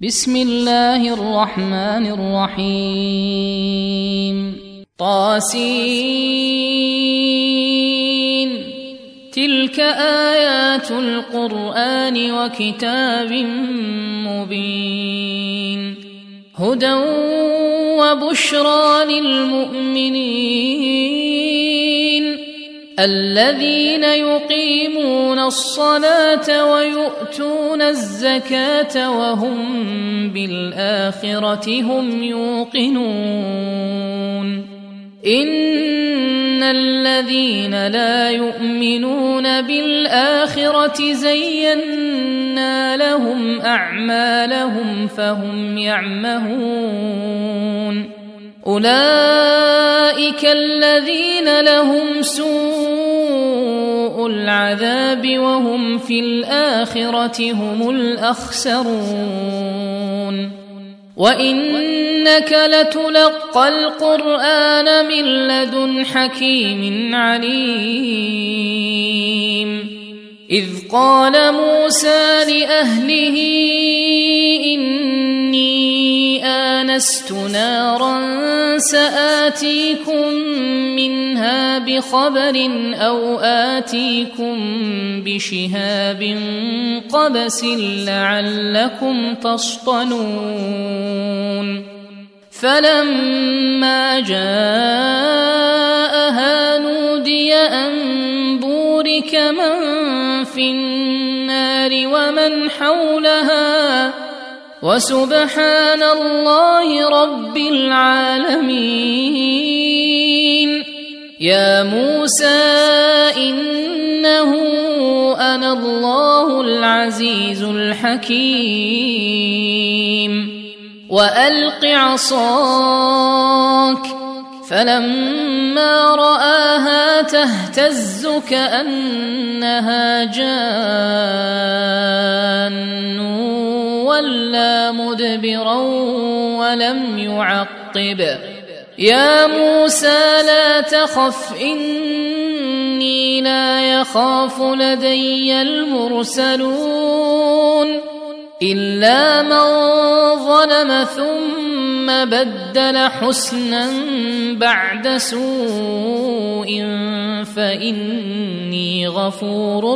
بسم الله الرحمن الرحيم طاسين تلك آيات القرآن وكتاب مبين هدى وبشرى للمؤمنين الذين يقيمون الصلاة ويؤتون الزكاة وهم بالآخرة هم يوقنون إن الذين لا يؤمنون بالآخرة زينا لهم أعمالهم فهم يعمهون أولئك الذين لهم سوء العذاب وهم في الآخرة هم الأخسرون وإنك لتلقى القرآن من لدن حكيم عليم إذ قال موسى لأهله إني آنست نارا سآتيكم منها بخبر أو آتيكم بشهاب قبس لعلكم تصطلون فلما جاءها نودي أن بورك من في النار ومن حولها وسبحان الله رب العالمين يا موسى إنه أنا الله العزيز الحكيم وألق عصاك فلما رآها تهتز كأنها جان ولا مدبرا ولم يعقب يا موسى لا تخف إني لا يخاف لدي المرسلون إلا من ظلم ثم بدل حسنا بعد سوء فإني غفور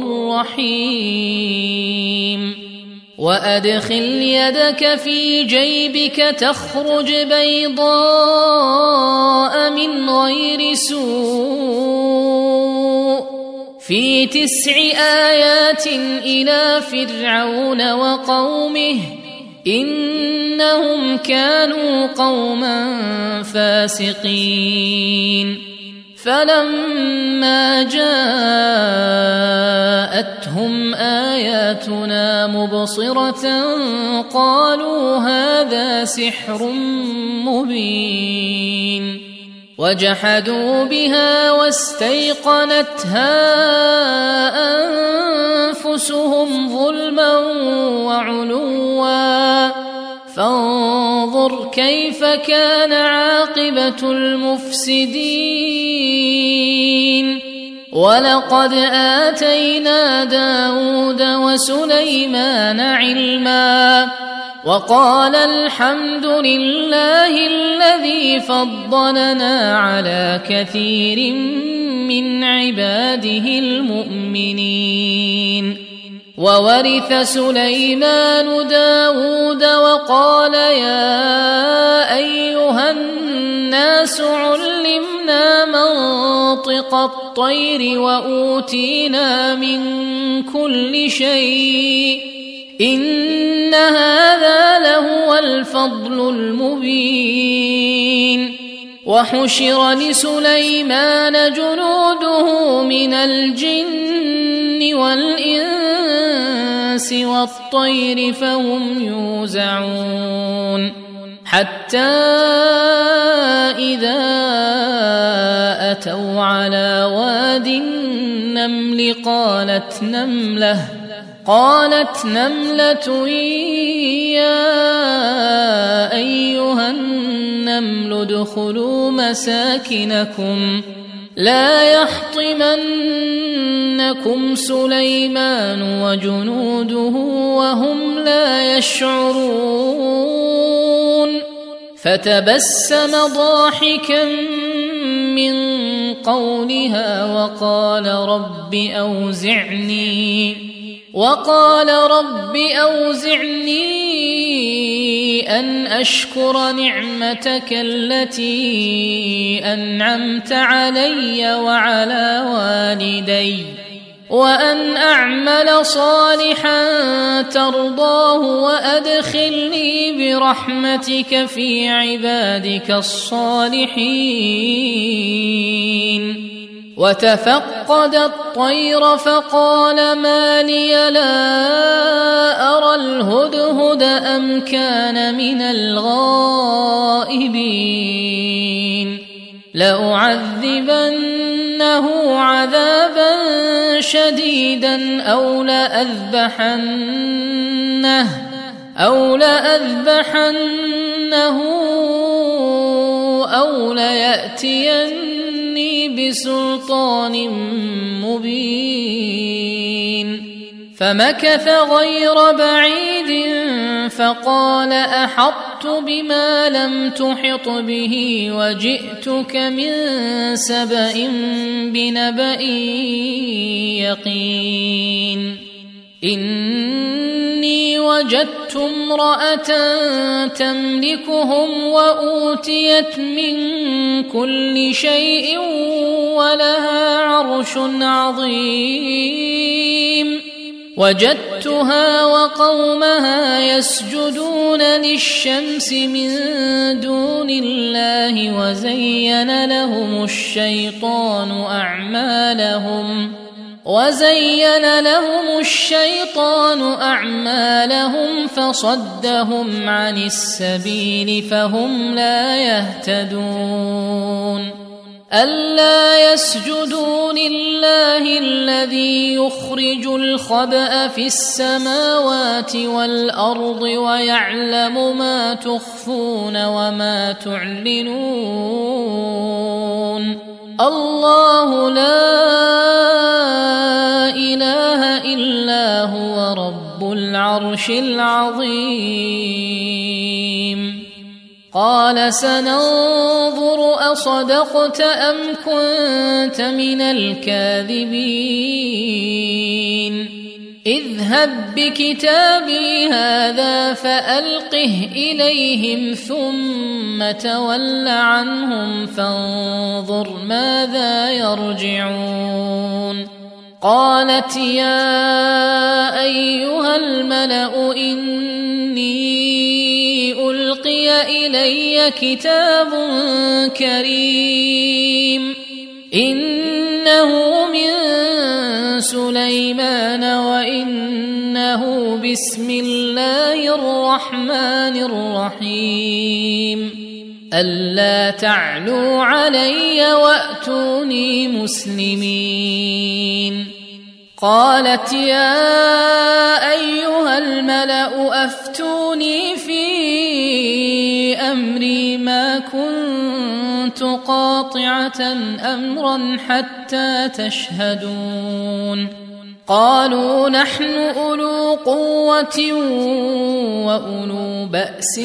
رحيم وأدخل يدك في جيبك تخرج بيضاء من غير سوء في 9 آيات إلى فرعون وقومه إنهم كانوا قوما فاسقين فلما جاءتهم آياتنا مبصرة قالوا هذا سحر مبين وجحدوا بها واستيقنتها أنفسهم ظلما وعلوا فانظر كيف كان عاقبة المفسدين ولقد آتينا داود وسليمان علما وقال الحمد لله الذي فضلنا على كثير من عباده المؤمنين وورث سليمان داود وقال يا أيها الناس علمنا منطق الطير وأوتينا من كل شيء إن هذا لهو الفضل المبين وحشر لسليمان جنوده من الجن والإنس والطير فهم يوزعون حتى إذا أتوا على واد النمل قالت نملة يا أيها النمل ادخلوا مساكنكم لا يحطمنكم يفتننكم سليمان وجنوده وهم لا يشعرون فتبسم ضاحكا من قولها وقال رب أوزعني أن أشكر نعمتك التي أنعمت علي وعلى والدي وأن أعمل صالحا ترضاه وأدخلني برحمتك في عبادك الصالحين وتفقد الطير فقال ما لي لا أرى الهدهد أم كان من الغائبين لأعذبنه عذابا شديدا أو لأذبحنه أو ليأتيني بسلطان مبين فمكث غير بعيد فقال أحطت بما لم تحط به وجئتك من سبأ بنبأ يقين إني وجدت امرأة تملكهم وأوتيت من كل شيء ولها عرش عظيم وجدتها وقومها يسجدون للشمس من دون الله وزين لهم الشيطان أعمالهم فصدهم عن السبيل فهم لا يهتدون ألا يسجدوا لله الذي يخرج الخبأ في السماوات والأرض ويعلم ما تخفون وما تعلنون الله لا إله إلا هو رب العرش العظيم قال سننظر أصدقت أم كنت من الكاذبين اذهب بكتابي هذا فألقه إليهم ثم تول عنهم فانظر ماذا يرجعون قالت يا أيها الملأ إني ألقي إلي كتاب كريم إنه من سليمان وإنه بسم الله الرحمن الرحيم ألا تعلوا علي وأتوني مسلمين قالت يا أيها الملأ أفتوني في أمري ما كنت قاطعة أمرا حتى تشهدون قالوا نحن أولو قوة وأولو بأس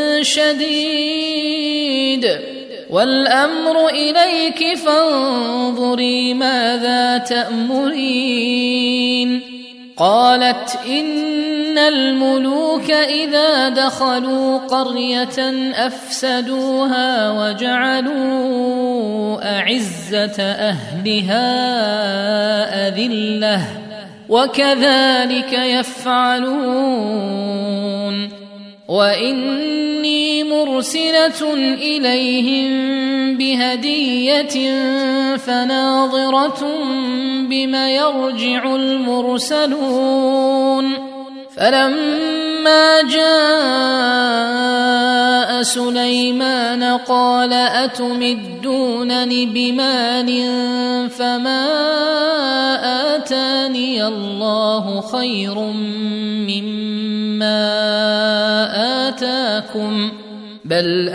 شديد والأمر إليك فانظري ماذا تأمرين قالت إن الملوك إذا دخلوا قرية أفسدوها وجعلوا أعزة أهلها أذلة وكذلك يفعلون وإني مرسلة إليهم بهدية فناظرة بما يرجع المرسلون فلما جاء سليمان قال أتمدونني بمال فما آتاني الله خير مما آتاكم بل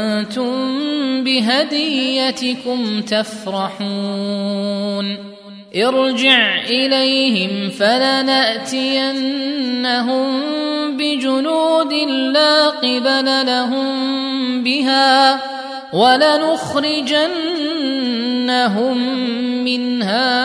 أنتم بهديتكم تفرحون ارجع إليهم فلنأتينهم بجنود لا قبل لهم بها ولنخرجنهم منها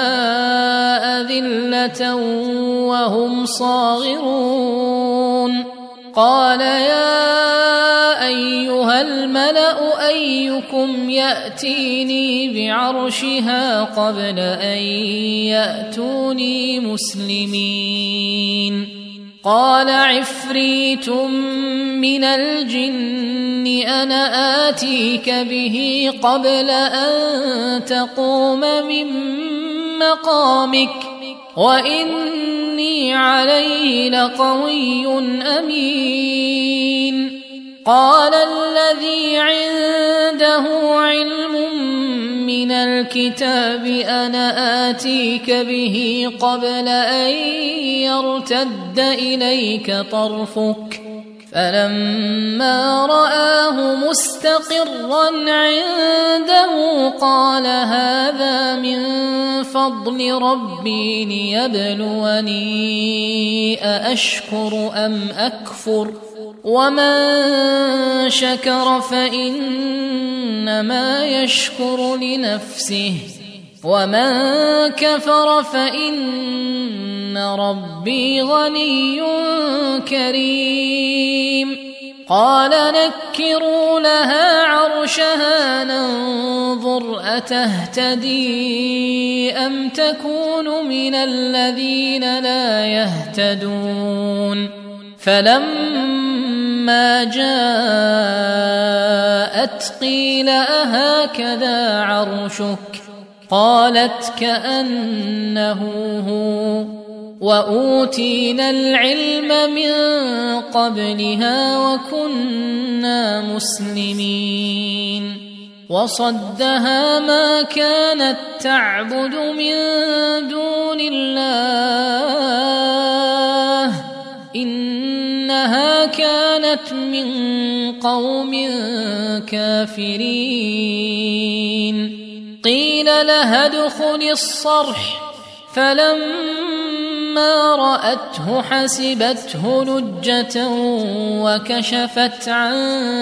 أذلة وهم صاغرون قال يا أيها الملأ أيكم يأتيني بعرشها قبل أن يأتوني مسلمين قال عفريت من الجن أنا آتيك به قبل أن تقوم من مقامك وإني عليه لقوي أمين قال الذي عنده علم من الكتاب أنا آتيك به قبل أن يرتد إليك طرفك فلما رآه مستقرا عنده قال هذا من فضل ربي ليبلوني أأشكر أم أكفر ومن شكر فإنما يشكر لنفسه ومن كفر فإن ربي غني كريم قال نكروا لها عرشها ننظر أتهتدي أم تكون من الذين لا يهتدون فلما جاءت قيل أهكذا عرشك قالت كأنه هو وأوتينا العلم من قبلها وكنا مسلمين وصدها ما كانت تعبد من دون الله إنها كانت من قوم كافرين قيل لها ادخل الصرح فلما رأته حسبته لجة وكشفت عن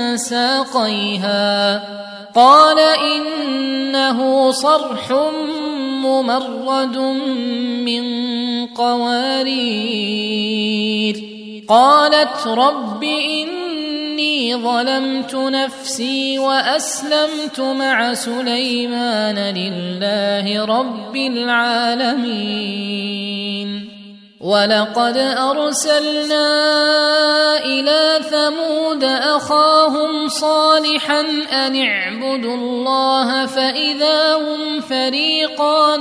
ساقيها قال إنه صرح ممرد من قوارير قالت رب إني ظلمت نفسي وأسلمت مع سليمان لله رب العالمين ولقد أرسلنا إلى ثمود أخاهم صالحا أن اعبدوا الله فإذا هم فريقان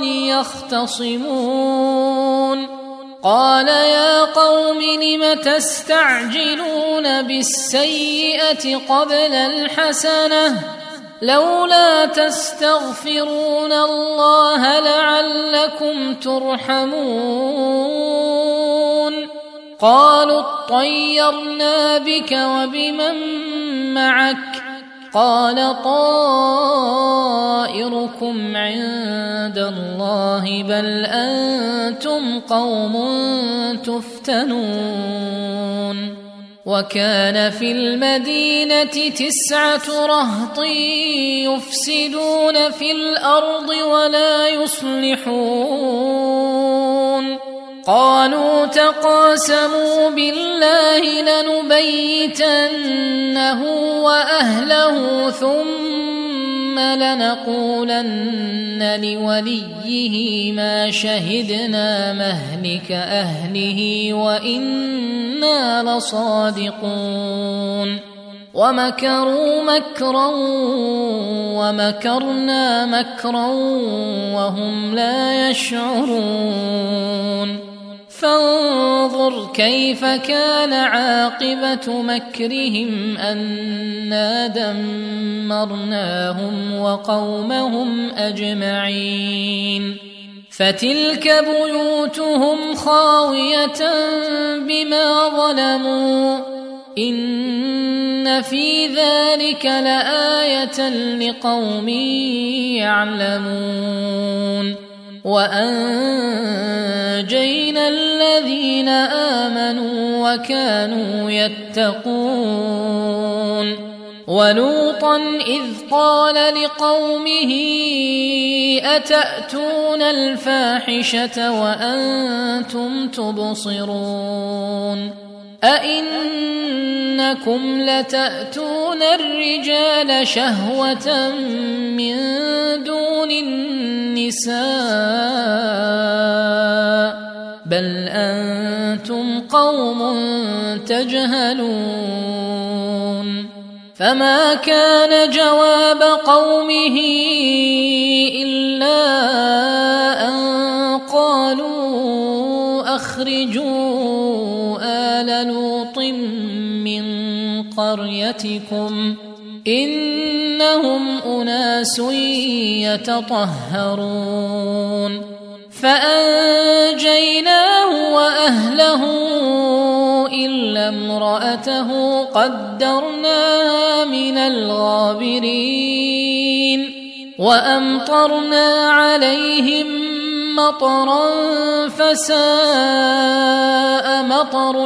يختصمون قال يا قوم لم تستعجلون بالسيئة قبل الحسنة لولا تستغفرون الله لعلكم ترحمون قالوا اطيرنا بك وبمن معك قال طائركم عند الله بل أنتم قوم تفتنون وكان في المدينة 9 رهط يفسدون في الأرض ولا يصلحون قالوا تقاسموا بالله لنبيتنه وأهله ثم لنقولن لوليه ما شهدنا مهلك أهله وإنا لصادقون ومكروا مكرا ومكرنا مكرا وهم لا يشعرون فانظر كيف كان عاقبة مكرهم أنا دمرناهم وقومهم أجمعين فتلك بيوتهم خاوية بما ظلموا إن في ذلك لآية لقوم يعلمون وأنجينا الذين آمنوا وكانوا يتقون ولوطا إذ قال لقومه أتأتون الفاحشة وأنتم تبصرون أئنكم لتأتون الرجال شهوة من دون النساء بل أنتم قوم تجهلون فما كان جواب قومه إلا أن قالوا أخرجوا آل لوط من قريتكم إنهم أناس يتطهرون فأنجيناه وأهله إلا امرأته قدرناها من الغابرين وأمطرنا عليهم مطرا فساء مطر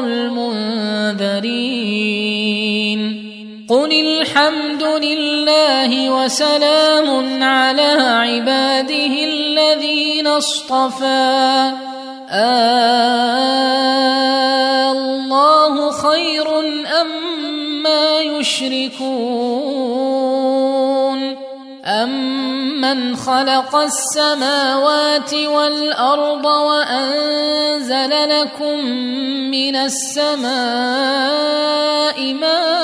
المنذرين قل الحمد لله وسلام على عباده الذين اصطفى الله خير أما يشركون أمن خلق السماوات والأرض وأنزل لكم من السماء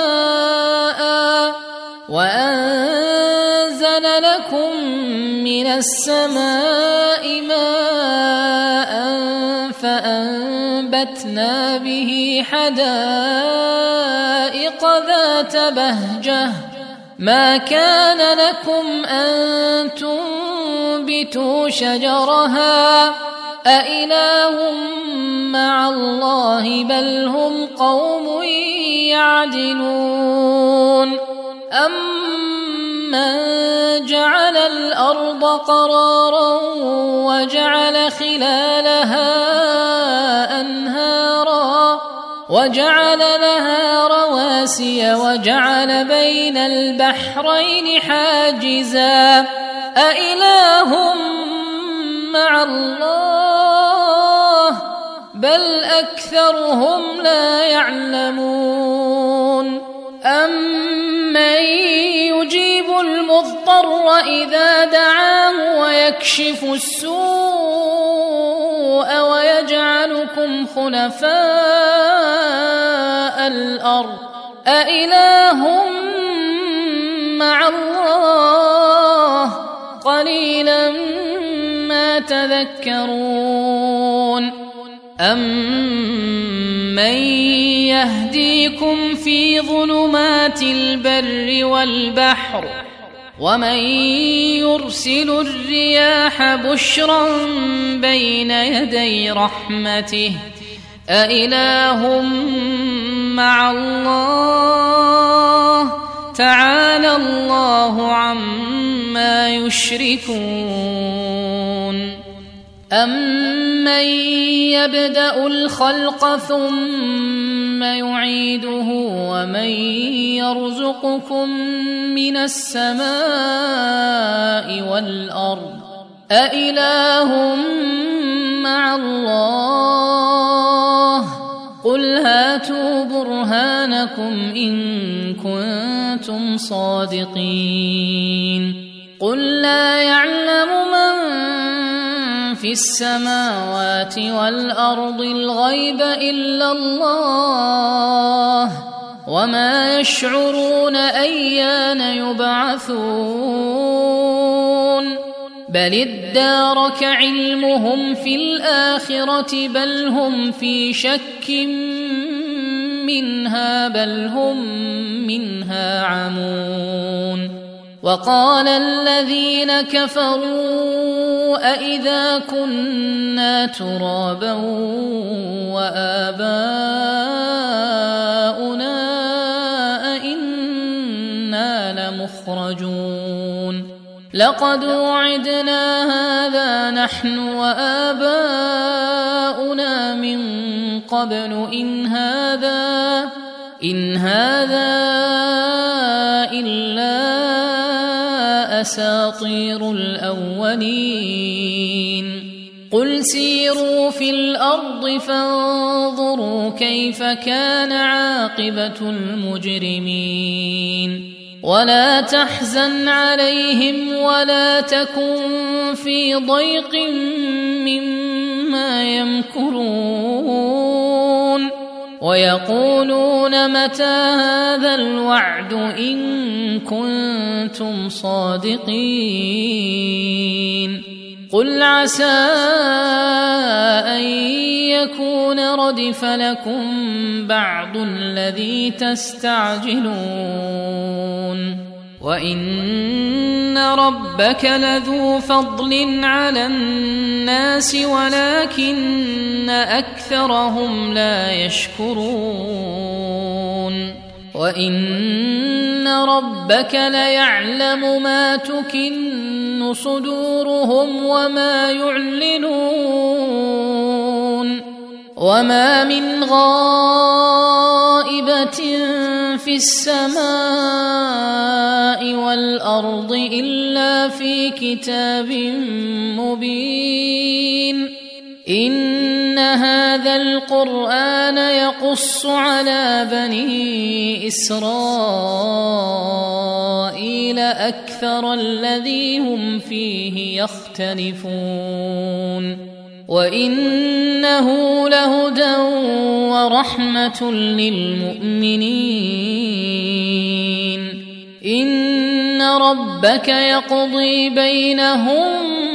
ماء فأنبتنا به حدائق ذات بهجة ما كان لكم أن تنبتوا شجرها أإله مع الله بل هم قوم يعدلون أمن جعل الأرض قرارا وجعل خلالها أنهارا وجعل لها رواسي وجعل بين البحرين حاجزا أإله مع الله بل أكثرهم لا يعلمون أمن يجيب المضطر إذا دعاه ويكشف السوء ويجعلكم خلفاء الأرض أإله مع الله قليلا ما تذكرون أمن يهديكم في ظلمات البر والبحر ومن يرسل الرياح بشرا بين يدي رحمته أإله مع الله تعالى الله عما يشركون أمن يبدأ الخلق ثم يعيده ومن يرزقكم من السماء والأرض أإله مع الله قل هاتوا برهانكم إن كنتم صادقين قل لا يعلم من في السماوات والأرض الغيب إلا الله وما يشعرون أيان يبعثون بل ادارك علمهم في الآخرة بل هم في شك منها بل هم منها عمون وقال الذين كفروا أئذا كنا ترابا وآباؤنا أئنا لمخرجون لقد وعدنا هذا نحن وآباؤنا من قبل إن هذا إلا أساطير الأولين قل سيروا في الأرض فانظروا كيف كان عاقبة المجرمين ولا تحزن عليهم ولا تكن في ضيق مما يمكرون ويقولون متى هذا الوعد إن كنتم صادقين قل عسى أن يكون ردف لكم بعض الذي تستعجلون وإن ربك لذو فضل على الناس ولكن أكثرهم لا يشكرون وإن ربك ليعلم ما تكن صدورهم وما يعلنون وما من غائبة في السماء والأرض إلا في كتاب مبين إن هذا القرآن يقص على بني إسرائيل أكثر الذي هم فيه يختلفون وإنه لهدى ورحمة للمؤمنين إن ربك يقضي بينهم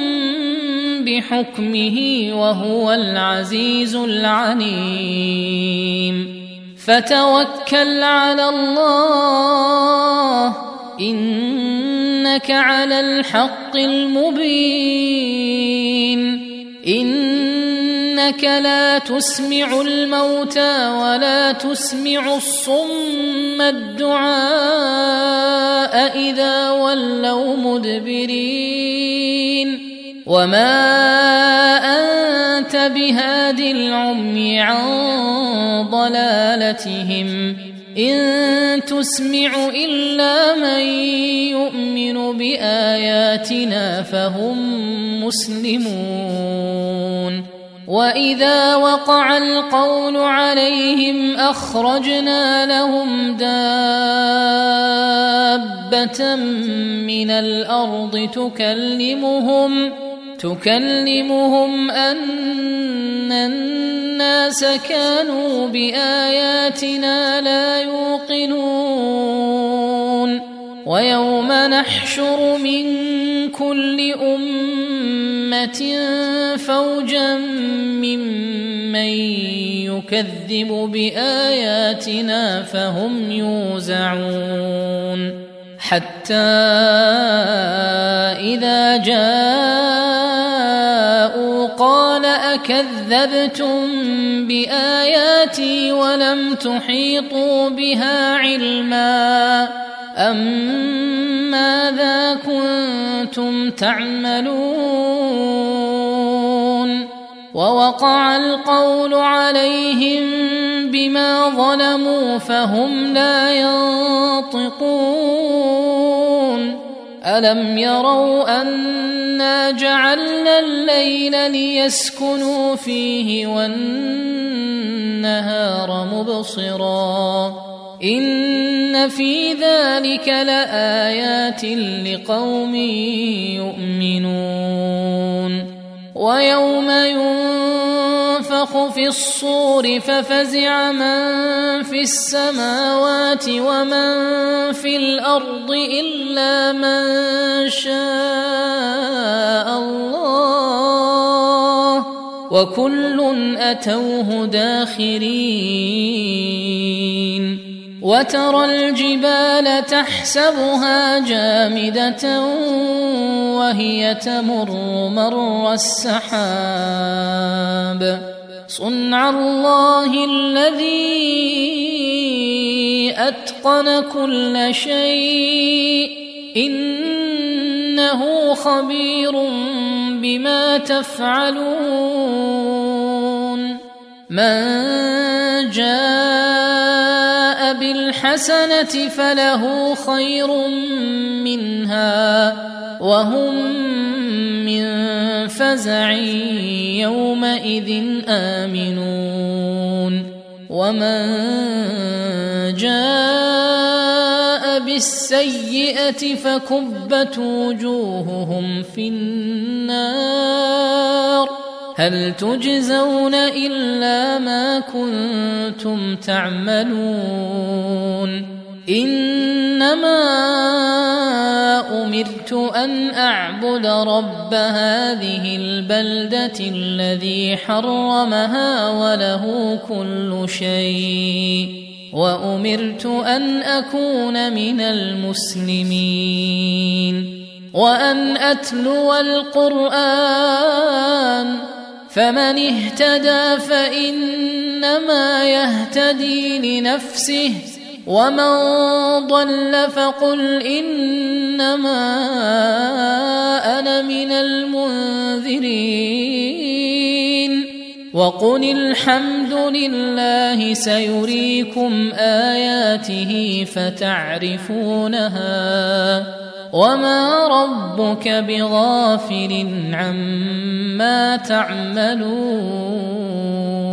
بحكمه وهو العزيز العليم فتوكل على الله إنك على الحق المبين إنك لا تسمع الموتى ولا تسمع الصم الدعاء إذا ولوا مدبرين وما أنت بهاد العمي عن ضلالتهم إن تسمع إلا من يؤمن بآياتنا فهم مسلمون وإذا وقع القول عليهم أخرجنا لهم دابة من الأرض تكلمهم أن الناس كانوا بآياتنا لا يوقنون ويوم نحشر من كل أمة فوجا ممن يكذب بآياتنا فهم يوزعون حتى إذا جاءوا قال أكذبتم بآياتي ولم تحيطوا بها علما أم ماذا كنتم تعملون ووقع القول عليهم بما ظلموا فهم لا ينطقون ألم يروا أنا جعلنا الليل ليسكنوا فيه والنهار مبصرا إن في ذلك لآيات لقوم يؤمنون ويوم ينفخ في الصور ففزع من في السماوات ومن في الأرض إلا من شاء الله وكل أتوه داخرين وترى الجبال تحسبها جامدة وهي تمر مر السحاب صنع الله الذي أتقن كل شيء إن إنه خبير بما تفعلون من جاء بالحسنة فله خير منها وهم من فزع يومئذ آمنون ومن جاء بالسيئة فكبت وجوههم في النار هل تجزون إلا ما كنتم تعملون إنما أمرت أن أعبد رب هذه البلدة الذي حرمها وله كل شيء وأمرت أن أكون من المسلمين وأن أتلو القرآن فمن اهتدى فإنما يهتدي لنفسه ومن ضل فقل إنما أنا من المنذرين وقل الحمد لله سيريكم آياته فتعرفونها وما ربك بغافل عما تعملون